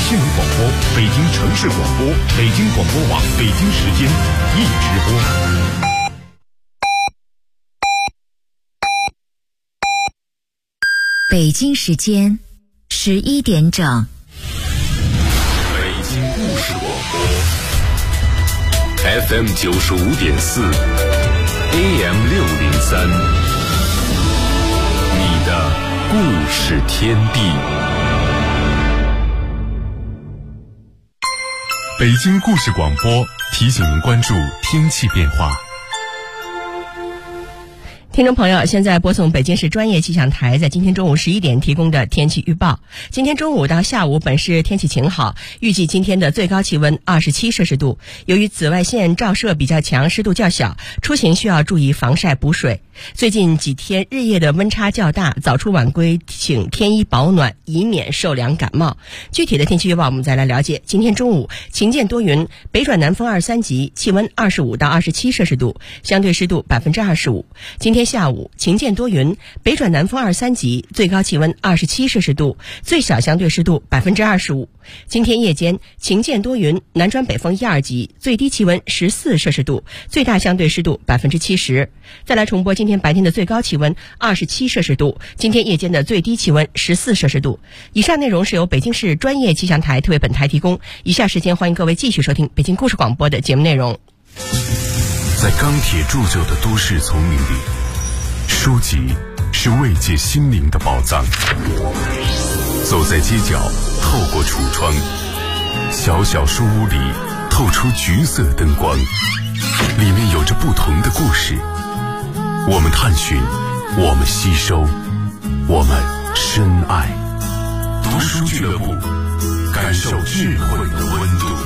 新闻广播、北京城市广播、北京广播网北京时间一直播。 北京时间11点整。 北京故事广播 FM 95.4 AM 603，你的故事天地。北京故事广播提醒您关注天气变化。 听众朋友，现在播送北京市专业气象台在今天中午11点提供的天气预报。今天中午到下午本市天气晴好，预计今天的最高气温27摄氏度。由于紫外线照射比较强，湿度较小，出行需要注意防晒补水。最近几天日夜的温差较大，早出晚归请添衣保暖，以免受凉感冒。具体的天气预报我们再来了解。今天中午晴间多云，北转南风2、3级，气温25到27摄氏度，相对湿度25%。今天下午晴间多云，北转南风2、3级，最高气温27摄氏度，最小相对湿度25%。今天夜间晴间多云，南转北风1、2级，最低气温14摄氏度，最大相对湿度70%。再来重播今天白天的最高气温27摄氏度，今天夜间的最低气温14摄氏度。以上内容是由北京市专业气象台特为本台提供。以下时间欢迎各位继续收听北京故事广播的节目内容。 在钢铁铸就的都市丛林里，书籍是慰藉心灵的宝藏。走在街角，透过橱窗，小小书屋里透出橘色灯光，里面有着不同的故事。我们探寻，我们吸收，我们深爱。读书俱乐部，感受智慧的温度。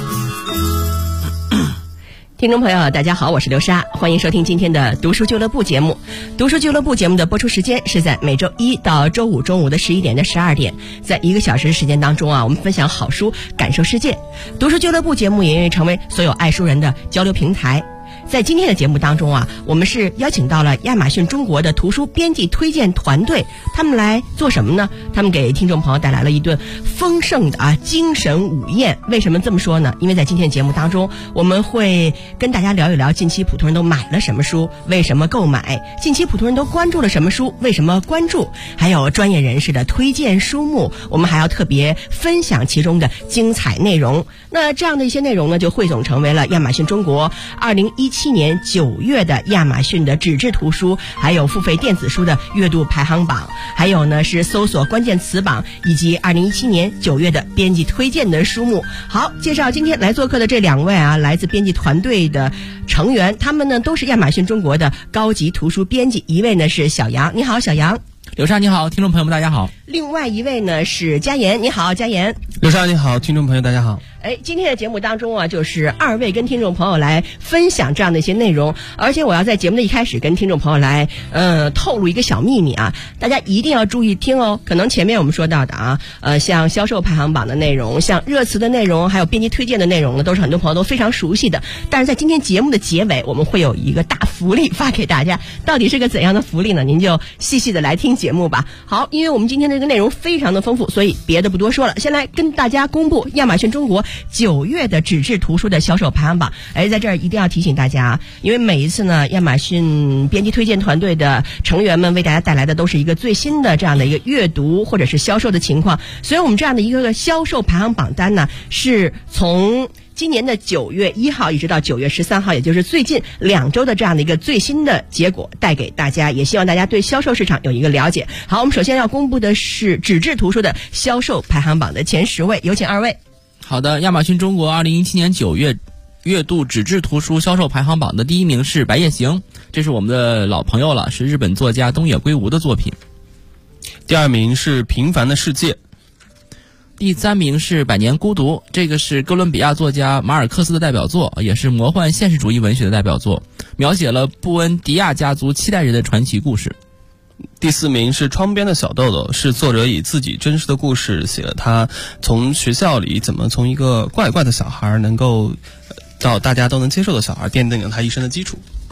听众朋友大家好，我是刘莎，欢迎收听今天的读书俱乐部节目。读书俱乐部节目的播出时间是在每周一到周五中午的11点到12点，在1个小时时间当中我们分享好书，感受世界。读书俱乐部节目也愿意成为所有爱书人的交流平台。在今天的节目当中我们是邀请到了亚马逊中国的图书编辑推荐团队，他们来做什么呢？他们给听众朋友带来了一顿丰盛的精神午宴。为什么这么说呢？因为在今天的节目当中，我们会跟大家聊一聊近期普通人都买了什么书，为什么购买，近期普通人都关注了什么书，为什么关注，还有专业人士的推荐书目，我们还要特别分享其中的精彩内容。那这样的一些内容呢，就汇总成为了亚马逊中国2017年9月的亚马逊的纸质图书还有付费电子书的阅读排行榜，还有呢是搜索关键词榜，以及2017年9月的编辑推荐的书目。好，介绍今天来做客的这2位来自编辑团队的成员，他们呢都是亚马逊中国的高级图书编辑。一位呢是小杨，你好小杨。 刘莎你好，听众朋友们大家好。 另外一位呢是佳言，你好佳言。 刘莎你好，听众朋友大家好。 今天的节目当中就是2位跟听众朋友来分享这样的一些内容，而且我要在节目的一开始跟听众朋友来透露一个小秘密大家一定要注意听哦。可能前面我们说到的像销售排行榜的内容，像热词的内容，还有编辑推荐的内容呢，都是很多朋友都非常熟悉的。但是在今天节目的结尾，我们会有一个大福利发给大家，到底是个怎样的福利呢？您就细细的来听节目吧。好，因为我们今天这个内容非常的丰富，所以别的不多说了，先来跟大家公布亚马逊中国9月的纸质图书的销售排行榜。在这儿一定要提醒大家因为每一次呢，亚马逊编辑推荐团队的成员们为大家带来的都是一个最新的这样的一个阅读或者是销售的情况，所以我们这样的一个销售排行榜单呢，是从今年的9月1号一直到9月13号，也就是最近2周的这样的一个最新的结果带给大家，也希望大家对销售市场有一个了解。好，我们首先要公布的是纸质图书的销售排行榜的前10位，有请2位。 好的，亚马逊中国2017年9月月度纸质图书销售排行榜的第1名是《白夜行》，这是我们的老朋友了，是日本作家东野圭吾的作品。 第2名是《平凡的世界》。 第3名是《百年孤独》，这个是哥伦比亚作家马尔克斯的代表作，也是魔幻现实主义文学的代表作，描写了布恩迪亚家族7代人的传奇故事。 第4名是《窗边的小豆豆》，是作者以自己真实的故事写了他从学校里怎么从一个怪怪的小孩能够到大家都能接受的小孩，奠定了他一生的基础。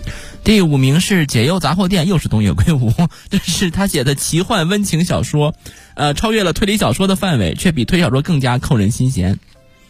第5名是解忧杂货店，又是东野圭吾，这是他写的奇幻温情小说，超越了推理小说的范围，却比推理小说更加扣人心弦。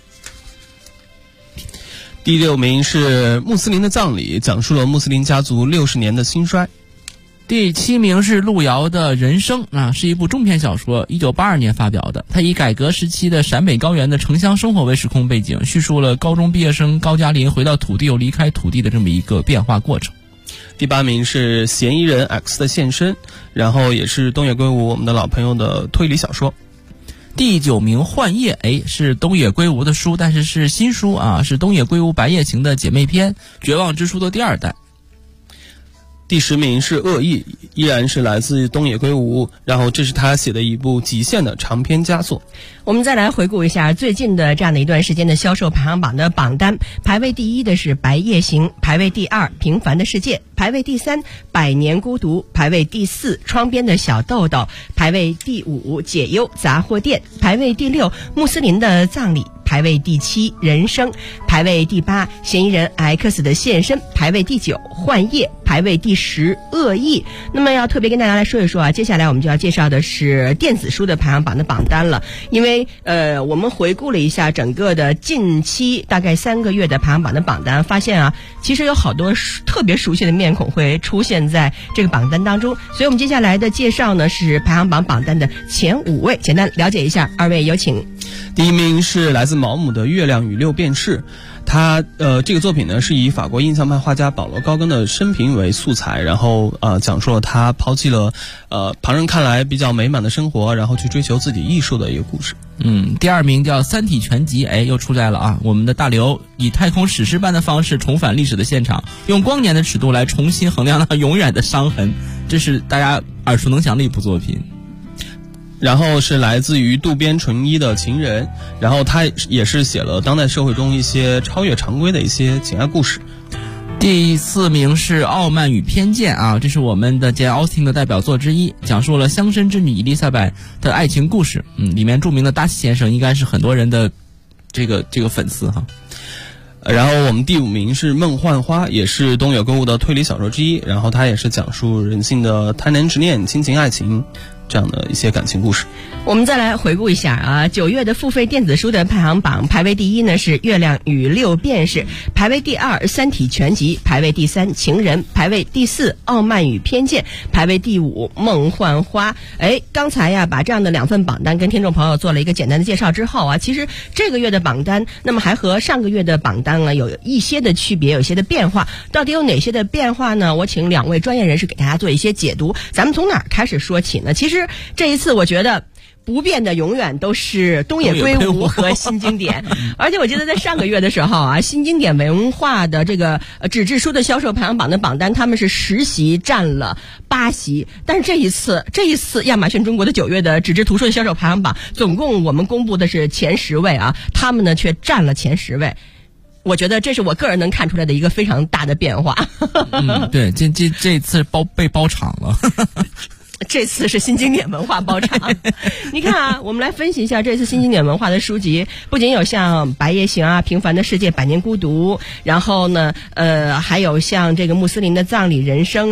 第6名是穆斯林的葬礼，讲述了穆斯林家族60年的兴衰。 第7名是路遥的人生是一部中篇小说，1982年发表的。它以改革时期的陕北高原的城乡生活为时空背景，叙述了高中毕业生高加林回到土地又离开土地的这么一个变化过程。 第8名是嫌疑人 X 的现身，然后也是东野圭吾我们的老朋友的推理小说。 第9名幻夜，是东野圭吾的书，但是新书是东野圭吾白夜行的姐妹篇，绝望之书的第2代。 第10名是恶意，依然是来自东野圭吾，然后这是他写的一部极限的长篇佳作。 我们再来回顾一下最近的这样的一段时间的销售排行榜的榜单，排位第1的是白夜行，排位第2平凡的世界，排位第3百年孤独，排位第4窗边的小豆豆，排位第5解忧杂货店，排位第6穆斯林的葬礼，排位第7人生，排位第8嫌疑人 X 的现身，排位第9幻夜，排位第10恶意。那么要特别跟大家来说一说接下来我们就要介绍的是电子书的排行榜的榜单了。因为我们回顾了一下整个的近期大概3个月的排行榜的榜单，发现其实有好多特别熟悉的面孔会出现在这个榜单当中。所以我们接下来的介绍呢是排行榜榜单的前5位，简单了解一下。2位有请。 第1名是来自毛姆的《月亮与六便士》，他这个作品呢是以法国印象派画家保罗高更的生平为素材，然后讲述了他抛弃了旁人看来比较美满的生活，然后去追求自己艺术的一个故事。 第2名叫《三体全集》，又出来了我们的大刘以太空史诗般的方式重返历史的现场，用光年的尺度来重新衡量那永远的伤痕，这是大家耳熟能详的一部作品。 然后是来自于渡边淳一的《情人》，然后他也是写了当代社会中一些超越常规的一些情爱故事。 第4名是《傲慢与偏见》这是我们的简·奥斯汀的代表作之一，讲述了乡绅之女伊丽莎白的爱情故事。里面著名的达西先生应该是很多人的这个粉丝哈。 然后我们第5名是《梦幻花》，也是东野圭吾的推理小说之一，然后它也是讲述人性的贪念执念、亲情爱情这样的一些感情故事。 我们再来回顾一下9月的付费电子书的排行榜，排位第1呢是《月亮与六便士》，排位第2《三体全集》，排位第3《情人》，排位第4《傲慢与偏见》，排位第5《梦幻花》。刚才把这样的2份榜单跟听众朋友做了一个简单的介绍之后其实这个月的榜单那么还和上个月的榜单有一些的区别，有一些的变化。到底有哪些的变化呢？我请2位专业人士给大家做一些解读。咱们从哪儿开始说起呢？其实这一次我觉得不变的永远都是东野圭吾和新经典。而且我记得在上个月的时候新经典文化的这个纸质书的销售排行榜的榜单，他们是10席占了8席。但是这一次亚马逊中国的9月的纸质图书的销售排行榜，总共我们公布的是前10位他们呢却占了前10位。我觉得这是我个人能看出来的一个非常大的变化。 对，这次被包场了。 这次是新经典文化包场。你看我们来分析一下这次新经典文化的书籍，不仅有像《白夜行》平凡的世界、百年孤独，然后呢还有像这个穆斯林的葬礼、人生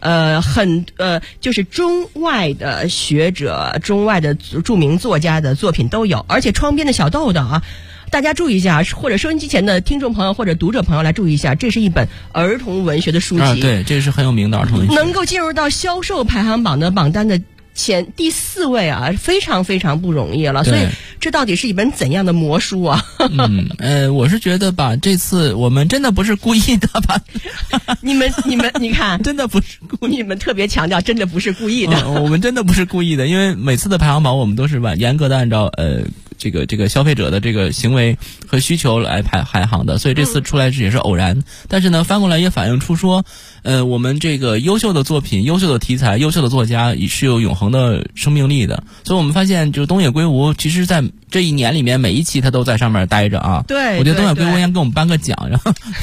就是中外的学者、中外的著名作家的作品都有，而且窗边的小豆豆大家注意一下，或者收音机前的听众朋友或者读者朋友来注意一下，这是一本儿童文学的书籍。 对，这是很有名的儿童文学， 能够进入到销售排行榜的榜单的第4位非常非常不容易了。所以这到底是一本怎样的魔书我是觉得这次我们真的不是故意的吧？ 你们你看， 真的不是故意， 你们特别强调真的不是故意的。 我们真的不是故意的，因为每次的排行榜我们都是严格的按照这个消费者的这个行为和需求来排行的，所以这次出来也是偶然。但是呢，翻过来也反映出说，我们这个优秀的作品、优秀的题材、优秀的作家是有永恒的生命力的。所以我们发现，就是东野圭吾，其实在这一年里面，每一期他都在上面待着对， 我觉得东野圭吾应该给我们颁个奖，然后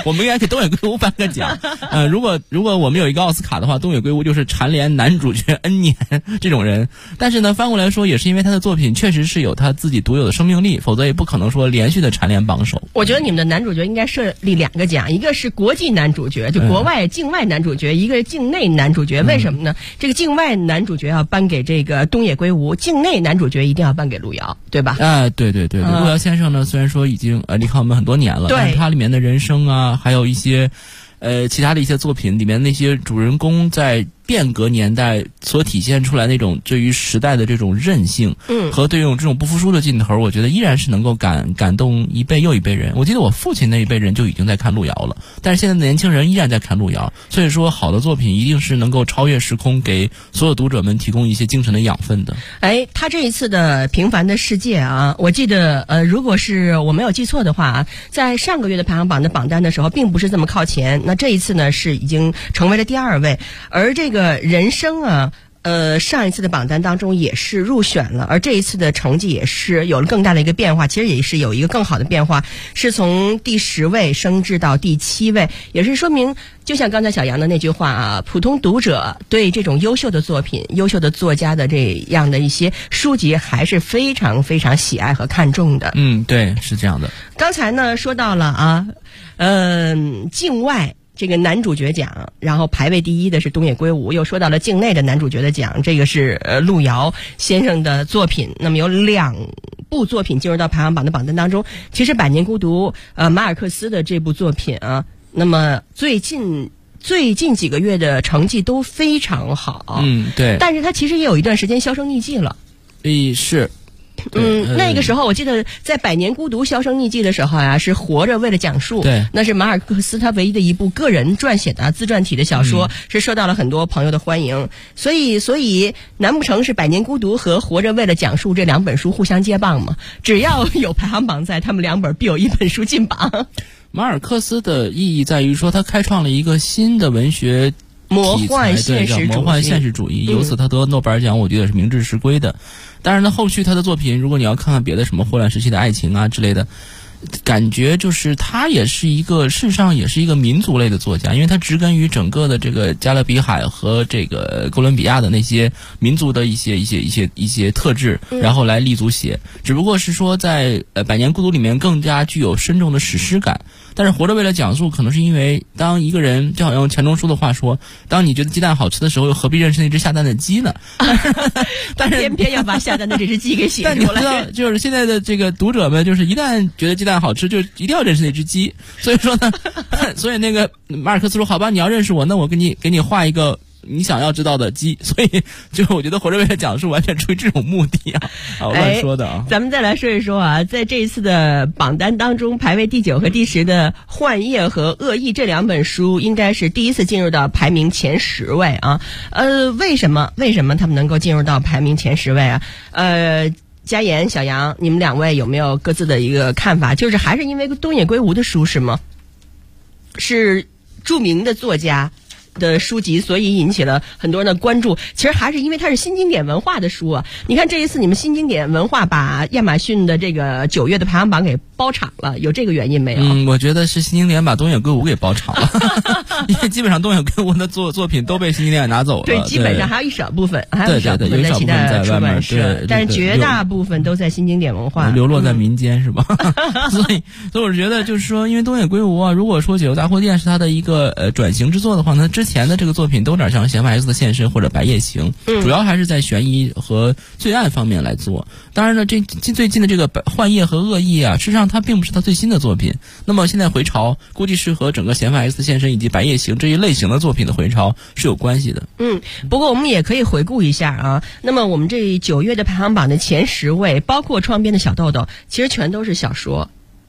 我们应该给东野圭吾颁个奖。如果我们有一个奥斯卡的话，东野圭吾就是蝉联男主角 N 年这种人。但是呢，翻过来说，也是因为他的作品确实是有他自己独有的生命力，否则也不可能说连续的蝉联榜首。 我觉得你们的男主角应该设立2个奖，一个是国际男主角，就国外境外男主角，一个是境内男主角。为什么呢？这个境外男主角要颁给这个东野圭吾，境内男主角一定要颁给路遥，对吧？ 对，路遥先生呢，虽然说已经离开我们很多年了，但是他里面的人生啊，还有一些其他的一些作品里面那些主人公在变革年代所体现出来那种对于时代的这种韧性，和对于这种不服输的劲头，我觉得依然是能够感动一辈又一辈人。我记得我父亲那一辈人就已经在看路遥了，但是现在的年轻人依然在看路遥。所以说，好的作品一定是能够超越时空，给所有读者们提供一些精神的养分的。 他这一次的《平凡的世界》啊，我记得如果是我没有记错的话，在上个月的排行榜的榜单的时候，并不是这么靠前。那这一次呢，是已经成为了第2位，而这个人生啊，上一次的榜单当中也是入选了，而这一次的成绩也是有了更大的一个变化，其实也是有一个更好的变化，是从第10位升至到第7位，也是说明，就像刚才小杨的那句话啊，普通读者对这种优秀的作品、优秀的作家的这样的一些书籍还是非常非常喜爱和看重的。 对，是这样的。 刚才呢说到了啊，境外这个男主角奖，然后排位第1的是东野圭吾，又说到了境内的男主角的奖，这个是路遥先生的作品。那么有2部作品进入到排行榜的榜单当中。其实《百年孤独》马尔克斯的这部作品啊，那么最近几个月的成绩都非常好。 对。 但是他其实也有一段时间销声匿迹了。 是。 那个时候我记得在《百年孤独》销声匿迹的时候啊，是活着为了讲述， 对， 那是马尔克斯他唯一的一部个人撰写的自传体的小说，是受到了很多朋友的欢迎。所以难不成是《百年孤独》和《活着为了讲述》这2本书互相接棒吗？只要有排行榜在，他们2本必有1本书进榜。 马尔克斯的意义在于说，他开创了一个新的文学魔幻现实主义， 由此他得诺贝尔奖，我觉得是名至实归的。当然呢，后续他的作品，如果你要看看别的什么霍乱时期的爱情啊之类的，感觉就是他也是一个，事实上也是一个民族类的作家，因为他植根于整个的这个加勒比海和这个哥伦比亚的那些民族的一些特质，然后来立足写。只不过是说在百年孤独里面更加具有深重的史诗感。但是活着为了讲述，可能是因为当一个人，就好像钱钟书的话说，当你觉得鸡蛋好吃的时候，又何必认识那只下蛋的鸡呢？ 但是偏偏要把下蛋的这只鸡给写出来。 但你知道，就是现在的这个读者们，就是一旦觉得鸡蛋好吃，就一定要认识那只鸡。所以说呢，所以那个马尔克斯说，好吧，你要认识我，那我给你画一个你想要知道的鸡。所以就我觉得活着为了讲述完全出于这种目的啊，我乱说的啊。 咱们再来说一说啊，在这一次的榜单当中，排位第9和第10的《幻夜》和《恶意》这2本书，应该是第一次进入到排名前10位啊。为什么他们能够进入到排名前10位啊？佳言、小杨，你们2位有没有各自的一个看法？就是还是因为东野圭吾的书是吗？是著名的作家的书籍，所以引起了很多人的关注。其实还是因为它是新经典文化的书啊。你看这一次你们新经典文化把亚马逊的这个9月的排行榜给包场了，有这个原因没有？ 我觉得是新经典把东野圭吾给包场了，因为基本上东野圭吾的作品都被新经典拿走了。 对，基本上还有一小部分，还有一小部分在其他出版社，但是绝大部分都在新经典文化流落在民间，是吧？所以我觉得就是说，因为东野圭吾啊，如果说《解忧杂货店》是他的一个转型之作的话呢，之前的这个作品都有点像《嫌犯 X 的现身》或者《白夜行》，主要还是在悬疑和罪案方面来做。当然呢，最近的这个《幻夜》和《恶意》啊，事实上它并不是他最新的作品。那么现在回潮，估计是和整个《嫌犯 X 的现身》以及《白夜行》这一类型的作品的回潮是有关系的。 不过我们也可以回顾一下啊。那么我们这9月的排行榜的前10位，包括窗边的小豆豆，其实全都是小说。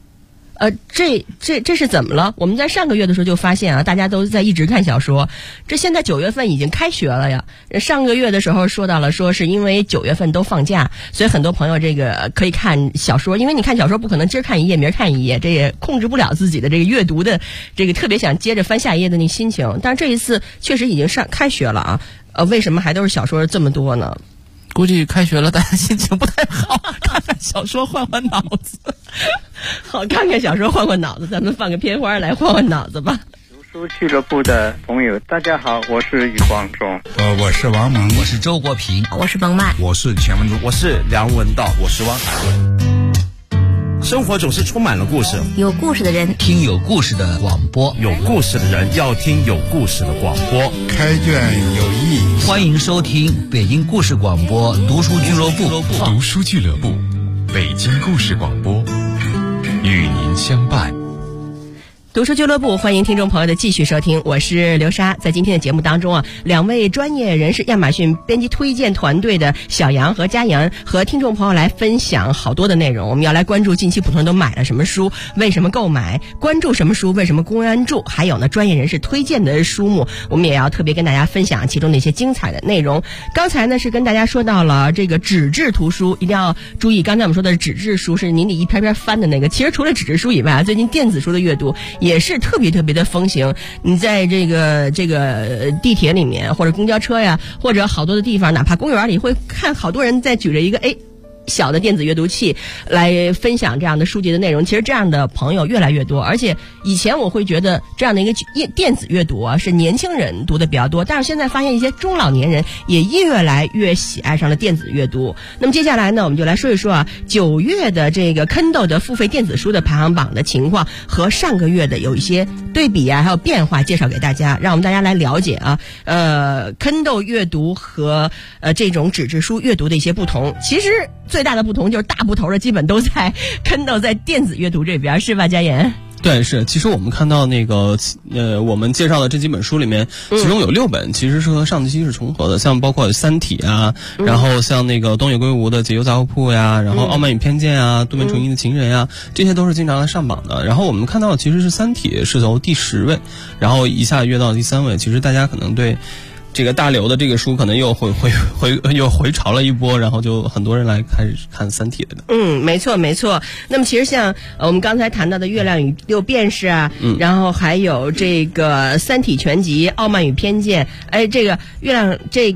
这是怎么了？我们在上个月的时候就发现啊，大家都在一直看小说。这现在9月份已经开学了呀。上个月的时候说到了，说是因为9月份都放假，所以很多朋友这个可以看小说。因为你看小说不可能今儿看一页明儿看一页，这也控制不了自己的这个阅读的这个特别想接着翻下一页的那心情。但是这一次确实已经开学了啊。为什么还都是小说这么多呢？ 估计开学了，大家心情不太好，看看小说换脑子。 好，看看小说换换脑子，咱们放个片花来换换脑子吧。 读书俱乐部的朋友，大家好，我是余光中。 我是王蒙， 我是周国平， 我是冯曼， 我是钱文忠， 我是梁文道，我是汪海。生活总是充满了故事， 有故事的人听有故事的广播， 有故事的人要听有故事的广播。 开卷有益， 欢迎收听北京故事广播读书俱乐部。 读书俱乐部，北京故事广播，与您相伴。 读书俱乐部，欢迎听众朋友的继续收听，我是刘莎。在今天的节目当中啊，两位专业人士亚马逊编辑推荐团队的小杨和佳阳和听众朋友来分享好多的内容。我们要来关注近期普通人都买了什么书，为什么购买，关注什么书，为什么关注，还有呢专业人士推荐的书目，我们也要特别跟大家分享其中的一些精彩的内容。刚才呢是跟大家说到了这个纸质图书，一定要注意，刚才我们说的纸质书是您得一篇篇翻的那个，其实除了纸质书以外，最近电子书的阅读也是特别的风行。你在这个地铁里面或者公交车呀，或者好多的地方，哪怕公园里，会看好多人在举着一个小的电子阅读器来分享这样的书籍的内容。其实这样的朋友越来越多，而且以前我会觉得这样的一个电子阅读啊是年轻人读的比较多，但是现在发现一些中老年人也越来越喜爱上了电子阅读。那么接下来呢，我们就来说一说啊9月的这个 Kindle 的付费电子书的排行榜的情况和上个月的有一些对比啊还有变化，介绍给大家，让我们大家来了解啊Kindle 阅读和这种纸质书阅读的一些不同。其实最大的不同就是大部头的基本都在 Kindle 在电子阅读这边，是吧，佳言？ 对，是。其实我们看到那个我们介绍的这几本书里面，其中有6本其实是和上期是重合的，像包括《三体》啊，然后像那个东野圭吾的《解忧杂货铺》呀，然后《傲慢与偏见》啊，渡边淳一的《情人》呀，这些都是经常来上榜的。然后我们看到其实是《三体》是从第10位，然后一下跃到第3位。其实大家可能对这个大刘的这个书可能又回潮了一波，然后就很多人来开始看《三体》了。 没错。那么其实像我们刚才谈到的《月亮与六便士》啊，然后还有这个《三体全集》《傲慢与偏见》，这个月亮这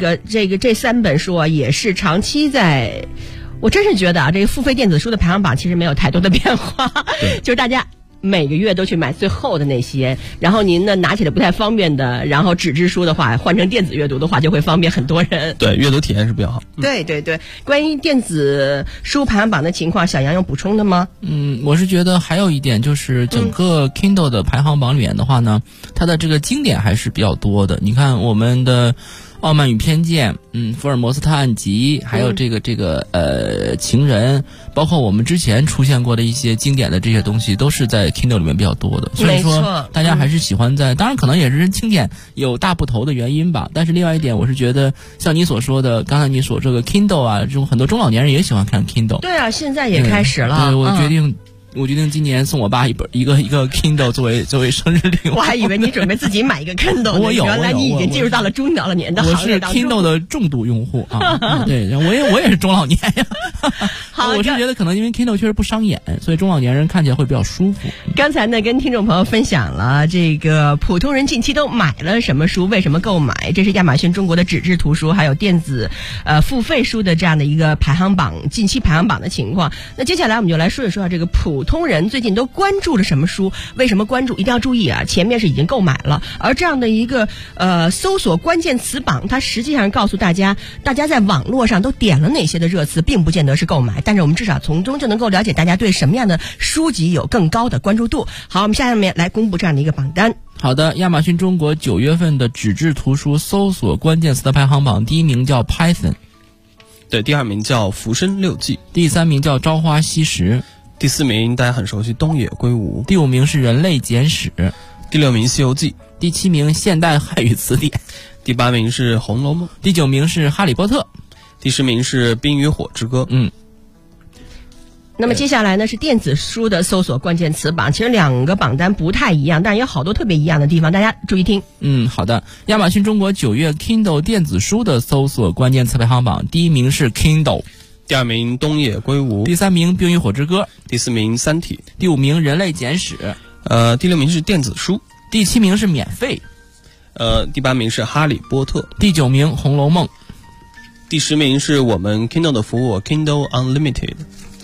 3本书啊，也是长期在。我真是觉得啊，这个付费电子书的排行榜其实没有太多的变化，就是大家每个月都去买最后的那些，然后您呢拿起来不太方便的，然后纸质书的话换成电子阅读的话就会方便很多人。 对，阅读体验是比较好。 对，关于电子书排行榜的情况，小杨有补充的吗？ 我是觉得还有一点就是整个 Kindle 的排行榜里面的话呢，它的这个经典还是比较多的。你看我们的傲慢与偏见，福尔摩斯特案集，还有这个情人，包括我们之前出现过的一些经典的这些东西，都是在 Kindle 里面比较多的。所以说大家还是喜欢当然可能也是经典有大部头的原因吧。但是另外一点，我是觉得像你所说的，刚才你所这个 Kindle 啊，这种很多中老年人也喜欢看 Kindle。 对啊，现在也开始了。 对，我决定今年送我爸一个 Kindle 作为生日礼物。 我还以为你准备自己买一个 Kindle 原来你已经进入到了中老年的行业当中。 我是 Kindle 的重度用户啊。对，我也是中老年呀。好，我是觉得可能因为 Kindle 确实不伤眼，所以中老年人看起来会比较舒服。 刚才呢跟听众朋友分享了这个普通人近期都买了什么书，为什么购买，这是亚马逊中国的纸质图书还有电子付费书的这样的一个排行榜，近期排行榜的情况。那接下来我们就来说一说这个普通人最近都关注了什么书，为什么关注，一定要注意啊，前面是已经购买了，而这样的一个搜索关键词榜，它实际上告诉大家在网络上都点了哪些的热词，并不见得是购买，但是我们至少从中就能够了解大家对什么样的书籍有更高的关注度。好，我们下面来公布这样的一个榜单。 好的，亚马逊中国9月份的纸质图书搜索关键词的排行榜，第1名叫 Python， 对，第2名叫《浮生六记》， 第3名叫《朝花夕拾》， 第4名大家很熟悉东野圭吾， 第5名是《人类简史》， 第6名《西游记》， 第7名《现代汉语词典》， 第8名是《红楼梦》， 第9名是《哈利波特》， 第10名是《冰与火之歌》。 那么接下来呢是电子书的搜索关键词榜，其实2个榜单不太一样，但是有好多特别一样的地方，大家注意听。 好的，亚马逊中国9月 Kindle 电子书的搜索关键词排行榜，第1名是 Kindle， 第2名东野圭吾， 第3名《冰与火之歌》， 第4名《三体》， 第5名《人类简史》， 第6名是电子书， 第7名是免费， 第8名是《哈利波特》， 第9名《红楼梦》， 第10名是我们 Kindle 的服务 Kindle Unlimited。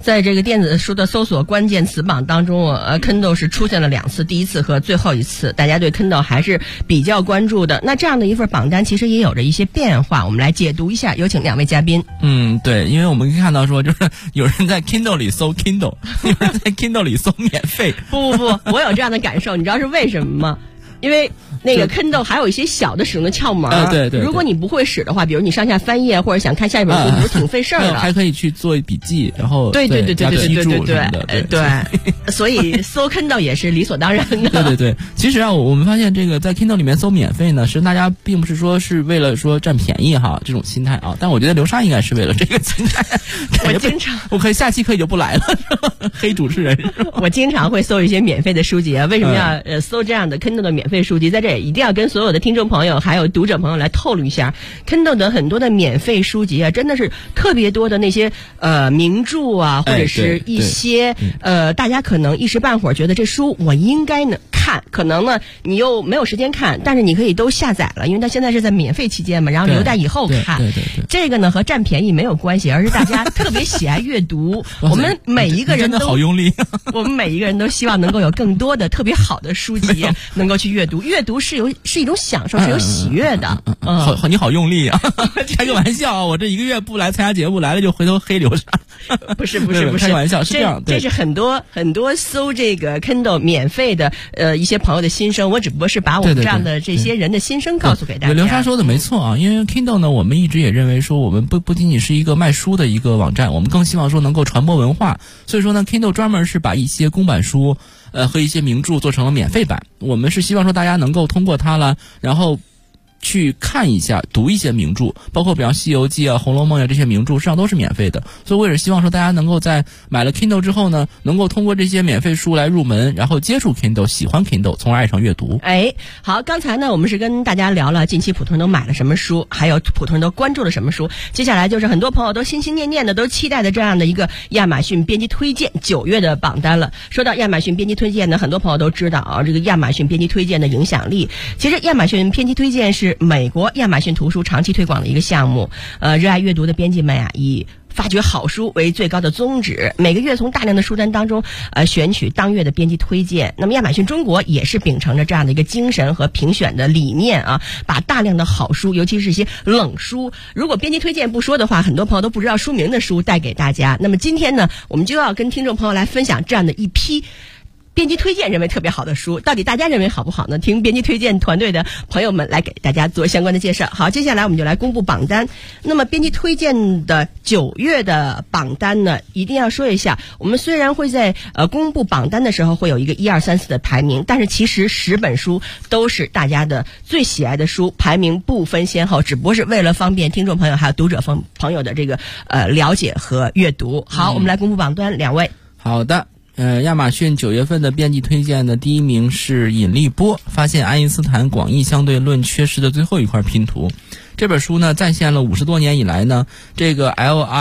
在这个电子书的搜索关键词榜当中，Kindle 是出现了2次，第一次和最后一次，大家对 Kindle 还是比较关注的。那这样的一份榜单其实也有着一些变化，我们来解读一下。有请2位嘉宾。 对，因为我们可以看到说，就是有人在 Kindle 里搜 Kindle， 有人在 Kindle 里搜免费。 不，我有这样的感受，你知道是为什么吗？因为那个 Kindle 还有一些小的使用的窍门， 对， 如果你不会使的话，比如你上下翻页或者想看下一本书，你就挺费事儿的。 还可以去做笔记，然后对， 对， 所以搜 Kindle 也是理所当然的。 对，其实我们发现这个在 Kindle 里面搜免费呢，是大家并不是说是为了说占便宜哈这种心态啊，但我觉得刘莎应该是为了这个心态。我可以下期可以就不来了，黑主持人。 我经常会搜一些免费的书籍啊，为什么要搜这样的 Kindle 的免费书籍？在这也一定要跟所有的听众朋友还有读者朋友来透露一下 ，Kindle 的很多的免费书籍啊，真的是特别多的那些名著啊，或者是一些大家可能一时半会儿觉得这书我应该呢看，可能呢你又没有时间看，但是你可以都下载了，因为它现在是在免费期间嘛，然后留待以后看。 对， 这个呢和占便宜没有关系，而是大家特别喜爱阅读。我们每一个人都真的好用力， 我们每一个人都希望能够有更多的特别好的书籍能够去阅读。阅读是一种享受，是有喜悦的。 你好用力啊！开个玩笑啊！我这1个月不来参加节目，来了就回头黑刘莎。 不是， 开个玩笑，是这样。 这是很多搜这个 Kindle 免费的一些朋友的心声，我只不过是把我们这样的这些人的心声告诉给大家。 刘莎说的没错啊，因为 Kindle 呢，我们一直也认为说，我们不仅仅是一个卖书的一个网站，我们更希望说能够传播文化。所以说呢 ，Kindle 专门是把一些公版书和一些名著做成了免费版。我们是希望说大家能够通过它了，然后去看一下读一些名著，包括比方《西游记》啊、《红楼梦》啊这些名著实际上都是免费的。所以我也是希望说大家能够在买了 Kindle 之后呢，能够通过这些免费书来入门，然后接触 Kindle， 喜欢 Kindle， 从而爱上阅读。 好，刚才呢我们是跟大家聊了近期普通人都买了什么书，还有普通人都关注了什么书，接下来就是很多朋友都心心念念的都期待的这样的一个亚马逊编辑推荐9月的榜单了。说到亚马逊编辑推荐呢，很多朋友都知道啊，这个亚马逊编辑推荐的影响力。其实亚马逊编辑推荐是美国亚马逊图书长期推广的一个项目，热爱阅读的编辑们以发掘好书为最高的宗旨，每个月从大量的书单当中选取当月的编辑推荐。那么亚马逊中国也是秉承着这样的一个精神和评选的理念啊，把大量的好书，尤其是一些冷书，如果编辑推荐不说的话，很多朋友都不知道书名的书带给大家。那么今天呢，我们就要跟听众朋友来分享这样的一批编辑推荐认为特别好的书，到底大家认为好不好呢？听编辑推荐团队的朋友们来给大家做相关的介绍。好，接下来我们就来公布榜单。那么编辑推荐的9月的榜单呢，一定要说一下，我们虽然会在公布榜单的时候会有一个1、2、3、4的排名，但是其实10本书都是大家的最喜爱的书，排名不分先后，只不过是为了方便听众朋友还有读者朋友的这个了解和阅读。好，我们来公布榜单，2位。 好的。亚马逊9月份的编辑推荐的第1名是引力波，发现爱因斯坦广义相对论缺失的最后一块拼图。这本书呢，再现了50多年以来呢，这个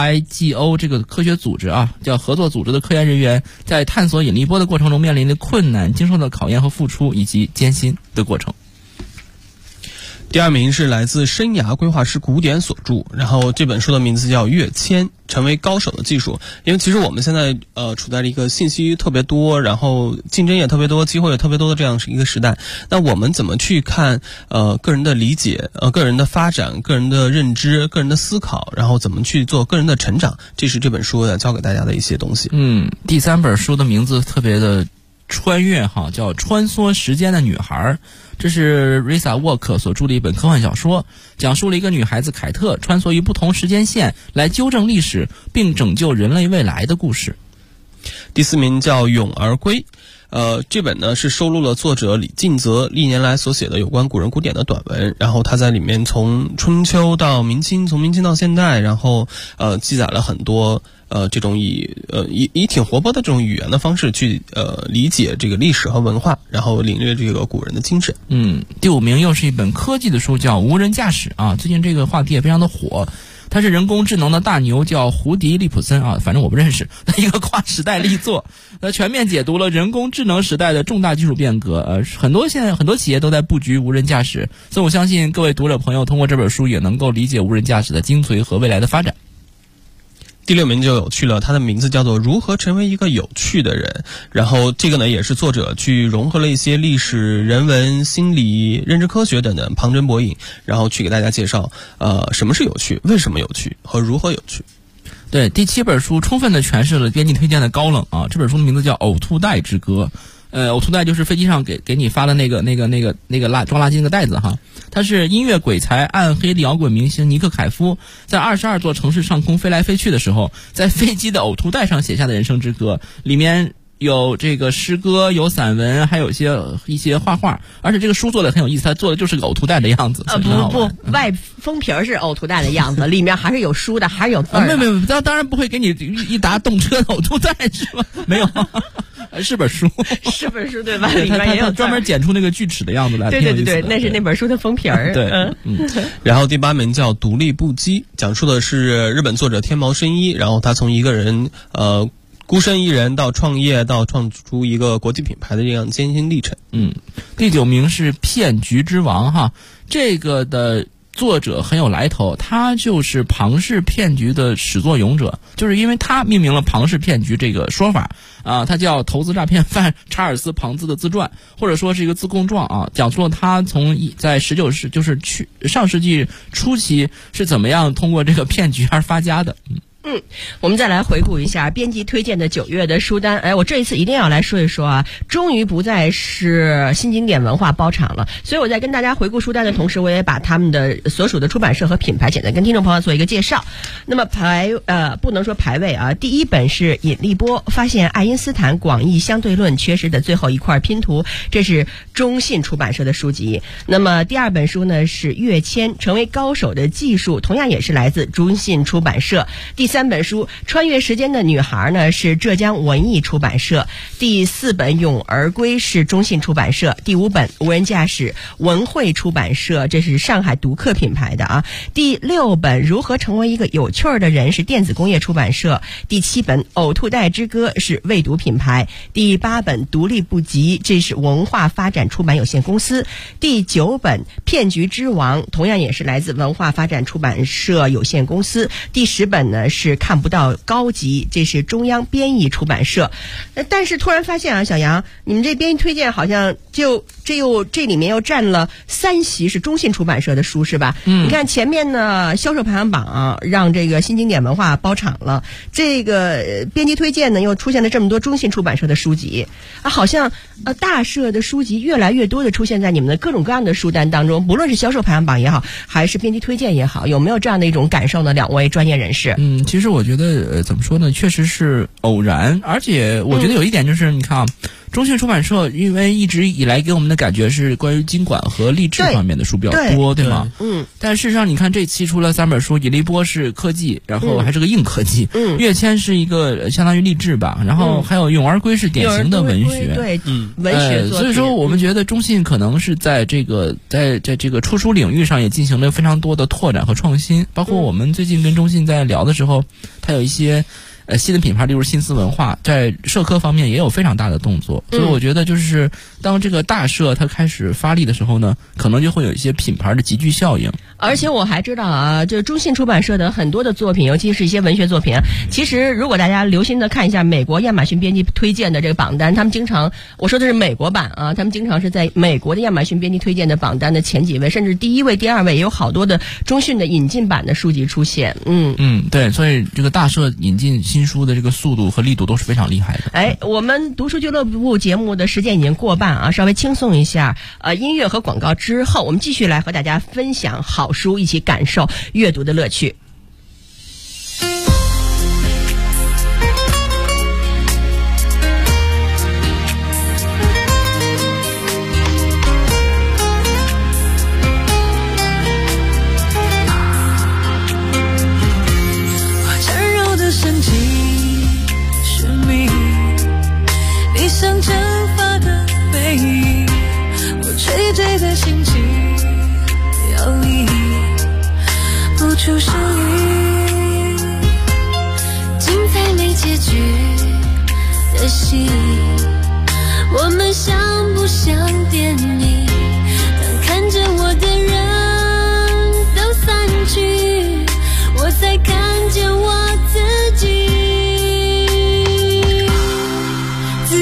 LIGO 这个科学组织啊，叫合作组织的科研人员在探索引力波的过程中面临的困难、经受的考验和付出以及艰辛的过程。 第2名是来自生涯规划师古典所著，然后这本书的名字叫《跃迁：成为高手的技术》。因为其实我们现在处在了一个信息特别多，然后竞争也特别多，机会也特别多的这样一个时代。那我们怎么去看个人的理解、个人的发展、个人的认知、个人的思考，然后怎么去做个人的成长？这是这本书要教给大家的一些东西。 第3本书的名字特别的穿越哈，叫《穿梭时间的女孩》。这是 Risa Walk 所著的一本科幻小说，讲述了一个女孩子凯特穿梭于不同时间线来纠正历史并拯救人类未来的故事。 第4名叫《咏而归》。这本呢是收录了作者李敬泽历年来所写的有关古人古典的短文，然后他在里面从春秋到明清，从明清到现代，然后记载了很多这种以挺活泼的这种语言的方式去理解这个历史和文化，然后领略这个古人的精神。 第5名又是一本科技的书，叫《无人驾驶》啊，最近这个话题也非常的火。它是人工智能的大牛，叫胡迪·利普森啊，反正我不认识，一个跨时代力作，全面解读了人工智能时代的重大技术变革。很多企业都在布局无人驾驶，所以我相信各位读者朋友通过这本书也能够理解无人驾驶的精髓和未来的发展。 第6名就有趣了，它的名字叫做如何成为一个有趣的人。然后这个呢也是作者去融合了一些历史、人文、心理、认知科学等等，旁征博引，然后去给大家介绍什么是有趣，为什么有趣和如何有趣。 对，第7本书充分的诠释了编辑推荐的高冷啊。这本书的名字叫《呕吐袋之歌》。呕吐袋就是飞机上给你发的那个装垃圾那个袋子哈。它是音乐鬼才暗黑的摇滚明星尼克凯夫在22座城市上空飞来飞去的时候，在飞机的呕吐袋上写下的人生之歌，里面有这个诗歌，有散文，还有一些画画，而且这个书做的很有意思，它做的就是个呕吐袋的样子。 不，外封皮是呕吐袋的样子，里面还是有书的，还是有字的。 没有，当然不会给你一沓动车的呕吐袋是吧？没有。是本书， 是本书对吧？里面也有专门剪出那个锯齿的样子来。 对，那是那本书的封皮儿。 对， 然后第8名叫《独立不羁》，讲述的是日本作者天毛伸一，然后他从一个人孤身一人到创业，到创出一个国际品牌的这样艰辛历程。 第9名是《骗局之王》哈，这个的作者很有来头，他就是庞氏骗局的始作俑者，就是因为他命名了庞氏骗局这个说法啊，他叫投资诈骗犯查尔斯·庞兹的自传，或者说是一个自供状啊，讲述了他在上世纪初期是怎么样通过这个骗局而发家的。 我们再来回顾一下编辑推荐的9月的书单。我这一次一定要来说一说啊，终于不再是新经典文化包场了。所以我在跟大家回顾书单的同时，我也把他们的所属的出版社和品牌简单跟听众朋友做一个介绍。那么不能说排位啊，第1本是引力波，发现爱因斯坦广义相对论缺失的最后一块拼图，这是中信出版社的书籍。那么第2本书呢是跃迁，成为高手的技术，同样也是来自中信出版社。第3本书穿越时间的女孩呢是浙江文艺出版社。第4本咏而归是中信出版社。第5本无人驾驶文汇出版社，这是上海读客品牌的啊。第6本如何成为一个有趣的人是电子工业出版社。第7本呕吐袋之歌是未读品牌。第8本独立不羁，这是文化发展出版有限公司。第9本骗局之王，同样也是来自文化发展出版社有限公司。第10本呢是看不到高级，这是中央编译出版社。但是突然发现啊，小杨，你们这编译推荐好像这里面又占了3席是中信出版社的书是吧？你看前面呢销售排行榜让这个新经典文化包场了，这个编辑推荐呢又出现了这么多中信出版社的书籍啊，好像大社的书籍越来越多的出现在你们的各种各样的书单当中，不论是销售排行榜也好，还是编辑推荐也好，有没有这样的一种感受呢？2位专业人士。 其实我觉得怎么说呢，确实是偶然，而且我觉得有一点就是你看啊，中信出版社因为一直以来给我们的感觉是关于经管和励志方面的书比较多， 对吗？但事实上你看这期出了3本书，引力波是科技，然后还是个硬科技，跃迁是一个相当于励志吧，然后还有咏而归是典型的文学， 对，文学作品。 所以说我们觉得中信可能是在这个出书领域上也进行了非常多的拓展和创新，包括我们最近跟中信在聊的时候，它有一些新的品牌，例如新思文化，在社科方面也有非常大的动作。所以我觉得就是当这个大社它开始发力的时候呢，可能就会有一些品牌的集聚效应。 而且我还知道啊，就是中信出版社的很多的作品，尤其是一些文学作品，其实如果大家留心的看一下美国亚马逊编辑推荐的这个榜单，他们经常，我说的是美国版啊，他们经常是在美国的亚马逊编辑推荐的榜单的前几位，甚至第1位、第2位，也有好多的中信的引进版的书籍出现。 对，所以这个大社引进新书的这个速度和力度都是非常厉害的。 我们读书俱乐部节目的时间已经过半啊，稍微轻松一下。音乐和广告之后，我们继续来和大家分享好书，一起感受阅读的乐趣。 想蒸发的背影，我垂坠的心情摇曳，不出声音。精彩没结局的戏，我们像不像电影？当看着我的人都散去，我才看见我自己。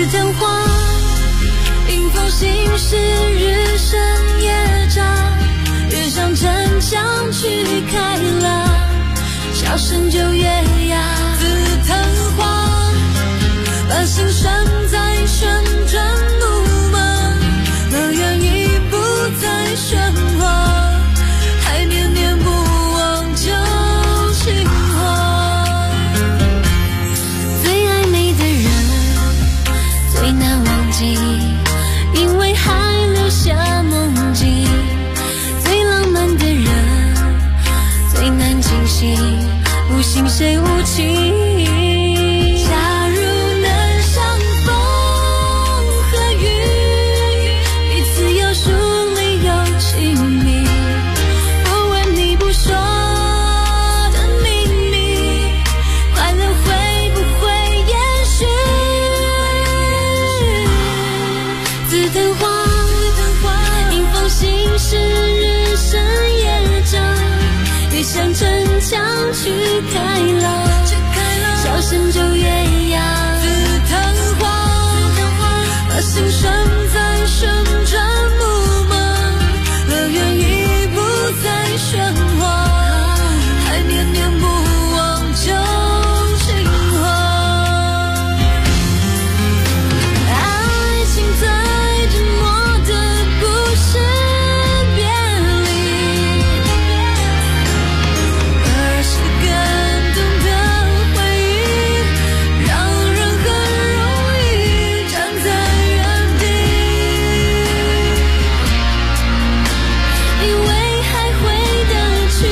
藤花，迎风行驶，日升夜涨，越上城墙去开朗，笑声就越哑。紫藤花，把心拴在旋转木马，乐园已不再喧哗，还念念不忘旧情话。最暧昧的人最难忘记，因为还留下梦境。最浪漫的人最难清醒，不信谁无情。假如能相逢和雨，彼此有疏离有亲密，不问你不说的秘密，快乐会不会延续？紫藤花，迎风行驶，日升夜涨，越向城墙去开朗，笑声就越哑。紫藤花，把心拴在旋转木马，乐园已不再喧哗，还念念不忘旧情话。爱情最折磨的不是别离，而是感动的回忆，让人很容易站在原地，以为还回得去。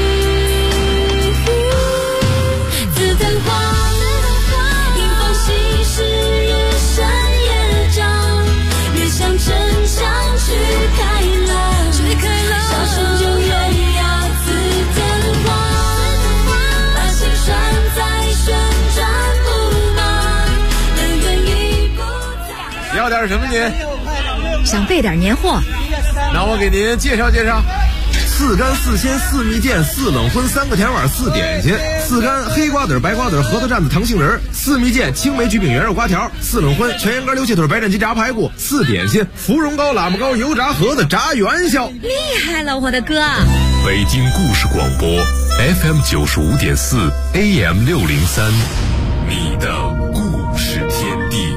紫藤花，迎风行驶，日升夜涨，越向城墙去开朗，笑声就越哑。紫藤花，把心拴在旋转木马，乐园已不再。 要点什么您？ 想备点年货。 那我给您介绍介绍。4干4鲜4蜜饯4冷荤3个甜碗4点心，4干黑瓜子白瓜子核桃蘸子糖杏仁，4蜜饯青梅焗饼圆肉瓜条，4冷荤全羊肝溜切腿白斩鸡炸排骨，4点心芙蓉糕喇嘛糕油炸盒子炸元宵。 厉害了，我的哥！ 北京故事广播 FM 95.4 AM 603，你的故事天地。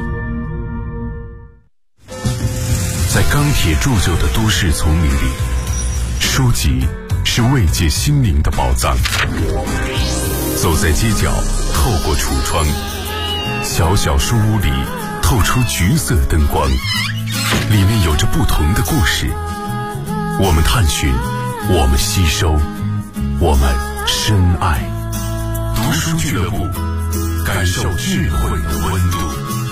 在钢铁铸就的都市丛林里，书籍是慰藉心灵的宝藏。走在街角，透过橱窗，小小书屋里透出橘色灯光，里面有着不同的故事。我们探寻，我们吸收，我们深爱。读书俱乐部，感受智慧的温度。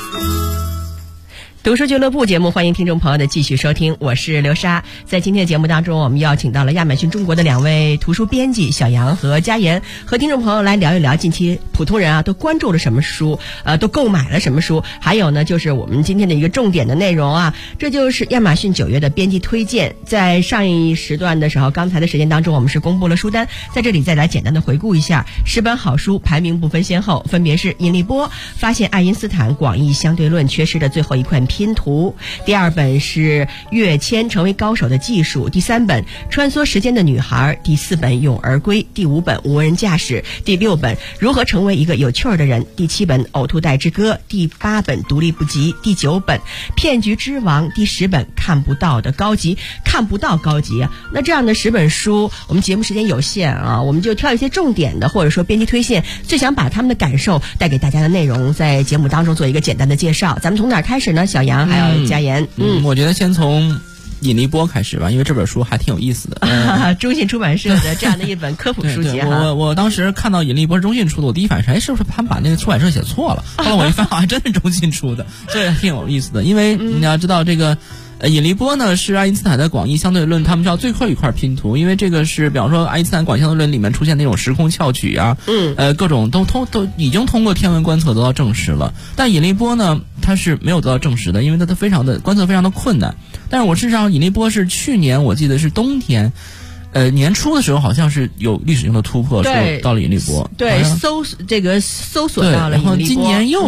读书俱乐部节目，欢迎听众朋友的继续收听，我是刘莎。在今天的节目当中，我们邀请到了亚马逊中国的2位图书编辑小杨和佳言，和听众朋友来聊一聊近期普通人都关注了什么书，都购买了什么书，还有呢就是我们今天的一个重点的内容这就是亚马逊9月的编辑推荐。在上一时段的时候，刚才的时间当中，我们是公布了书单，在这里再来简单的回顾一下10本好书，排名不分先后，分别是引力波发现爱因斯坦广义相对论缺失的最后一块拼图，第2本是跃迁成为高手的技术，第3本穿梭时间的女孩，第4本勇而归，第5本无人驾驶，第6本如何成为一个有趣儿的人，第7本呕吐袋之歌，第8本独立不及，第9本骗局之王，第10本看不到的高级。看不到高级那这样的10本书，我们节目时间有限我们就挑一些重点的，或者说编辑推荐最想把他们的感受带给大家的内容，在节目当中做一个简单的介绍。咱们从哪儿开始呢？小杨还有佳言。 我觉得先从引力波开始吧，因为这本书还挺有意思的。 中信出版社的这样的一本科普书籍我当时看到引力波是中信出的，我第一反应是不是他们把那个出版社写错了？后来我一翻，还真是中信出的，这也挺有意思的。因为你要知道这个。引力波呢是爱因斯坦的广义相对论，他们叫最后一块拼图，因为这个是比方说爱因斯坦广义相对论里面出现那种时空翘曲各种都已经通过天文观测得到证实了，但引力波呢它是没有得到证实的，因为它观测非常的困难。但是我事实上引力波是去年我记得是冬天年初的时候好像是有历史性的突破，说到了引力波， 对，搜索到了引力波， 然后今年又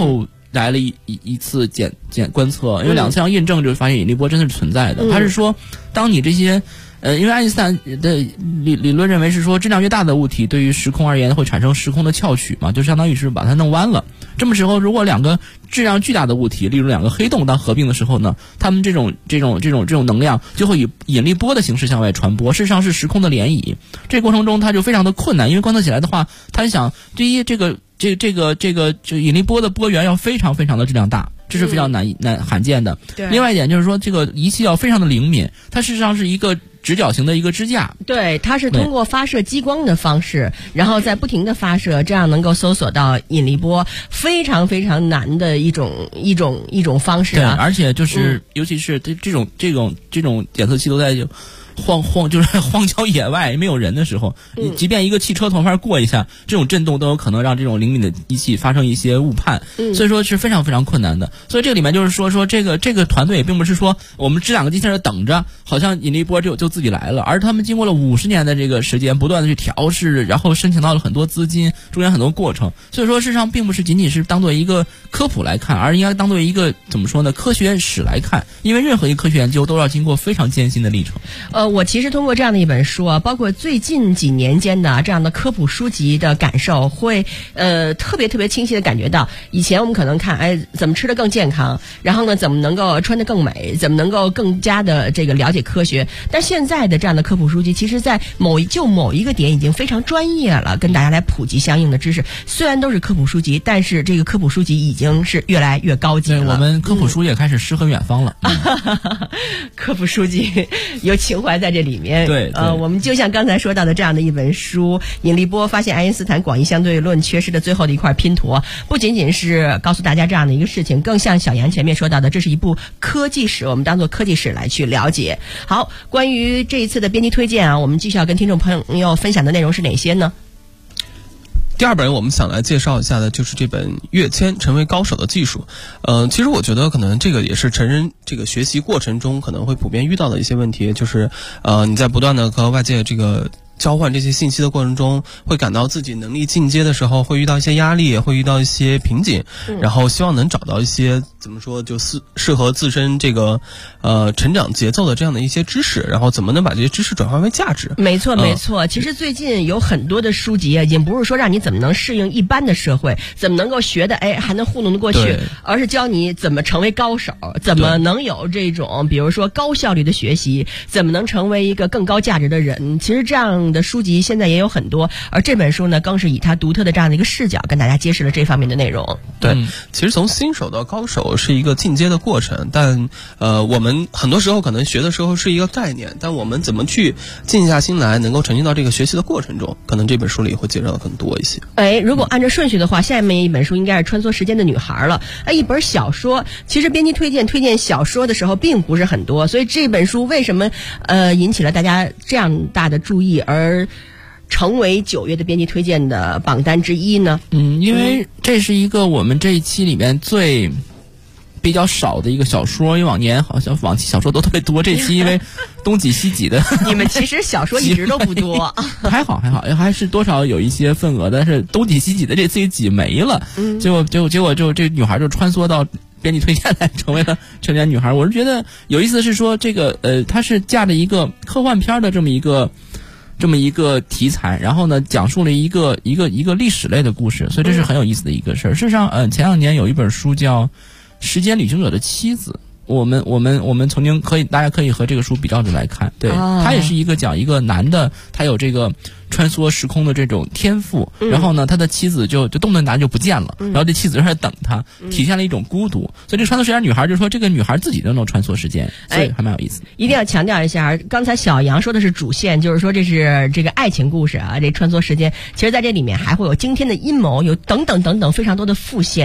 来了一次观测，因为2次要验证，就发现引力波真的是存在的。他是说，当你这些因为爱因斯坦的理论认为是说，质量越大的物体对于时空而言会产生时空的翘曲嘛，就相当于是把它弄弯了。这么时候，如果2个质量巨大的物体，例如2个黑洞当合并的时候呢，它们这种能量就会以引力波的形式向外传播，事实上是时空的涟漪。这个过程中它就非常的困难，因为观测起来的话，他想第一这个引力波的波源要非常非常的质量大。这是非常难罕见的。另外一点就是说，这个仪器要非常的灵敏，它事实上是一个直角形的一个支架。对，它是通过发射激光的方式，然后再不停的发射，这样能够搜索到引力波，非常非常难的一种方式啊。对，而且就是尤其是这种检测器都在就是荒郊野外没有人的时候，即便一个汽车从那儿过一下，这种震动都有可能让这种灵敏的仪器发生一些误判，所以说是非常非常困难的。所以这个里面就是说这个团队也并不是说我们支2个机器人等着，好像引力波就自己来了，而他们经过了50年的这个时间，不断的去调试，然后申请到了很多资金，中间很多过程。所以说事实上并不是仅仅是当做一个科普来看，而应该当做一个怎么说呢，科学史来看，因为任何一个科学研究都要经过非常艰辛的历程。我其实通过这样的一本书啊，包括最近几年间的这样的科普书籍的感受，会特别清晰的感觉到，以前我们可能看怎么吃得更健康，然后呢怎么能够穿得更美，怎么能够更加的这个了解科学。但现在的这样的科普书籍，其实在某一个点已经非常专业了，跟大家来普及相应的知识。虽然都是科普书籍，但是这个科普书籍已经是越来越高级了。对，我们科普书也开始诗和远方了。科普书籍有情怀在这里面。对，我们就像刚才说到的这样的一本书《引力波发现爱因斯坦广义相对论缺失的最后的一块拼图》，不仅仅是告诉大家这样的一个事情，更像小杨前面说到的，这是一部科技史，我们当做科技史来去了解。好，关于这一次的编辑推荐啊，我们继续要跟听众朋友分享的内容是哪些呢？ 第2本我们想来介绍一下的就是这本《跃迁成为高手的技术》。其实我觉得可能这个也是成人这个学习过程中可能会普遍遇到的一些问题，就是你在不断的和外界这个交换这些信息的过程中，会感到自己能力进阶的时候会遇到一些压力，会遇到一些瓶颈，然后希望能找到一些怎么说就适合自身这个成长节奏的这样的一些知识，然后怎么能把这些知识转化为价值。没错没错，其实最近有很多的书籍已经不是说让你怎么能适应一般的社会，怎么能够学的还能糊弄得过去，而是教你怎么成为高手，怎么能有这种比如说高效率的学习，怎么能成为一个更高价值的人。其实这样的书籍现在也有很多，而这本书呢更是以它独特的这样的一个视角跟大家揭示了这方面的内容。对，其实从新手到高手是一个进阶的过程，但我们很多时候可能学的时候是一个概念，但我们怎么去静下心来能够沉浸到这个学习的过程中，可能这本书里会介绍的更多一些。如果按照顺序的话，下面一本书应该是穿梭时间的女孩了。一本小说，其实编辑推荐小说的时候并不是很多，所以这本书为什么引起了大家这样大的注意，而成为9月的编辑推荐的榜单之一呢？因为这是一个我们这一期里面最比较少的一个小说，因为往年好像往期小说都特别多，这期因为东挤西挤的你们其实小说一直都不多还好还是多少有一些份额，但是东挤西挤的这次也挤没了。结果就这女孩就穿梭到编辑推荐来成为了成年女孩。我是觉得有意思的是说，这个它是架着一个科幻片的这么一个题材，然后呢讲述了一个历史类的故事，所以这是很有意思的一个事儿。事实上前2年有一本书叫《时间旅行者的妻子》，我们曾经大家可以和这个书比较着来看。对，他也是一个讲一个男的，他有这个穿梭时空的这种天赋，然后呢他的妻子就动不动就不见了，然后这妻子就在等他，体现了一种孤独。所以这穿梭时间女孩就是说这个女孩自己都能穿梭时间，所以还蛮有意思。一定要强调一下，刚才小杨说的是主线，就是说这是这个爱情故事啊，这穿梭时间，其实在这里面还会有惊天的阴谋，有等等非常多的副线。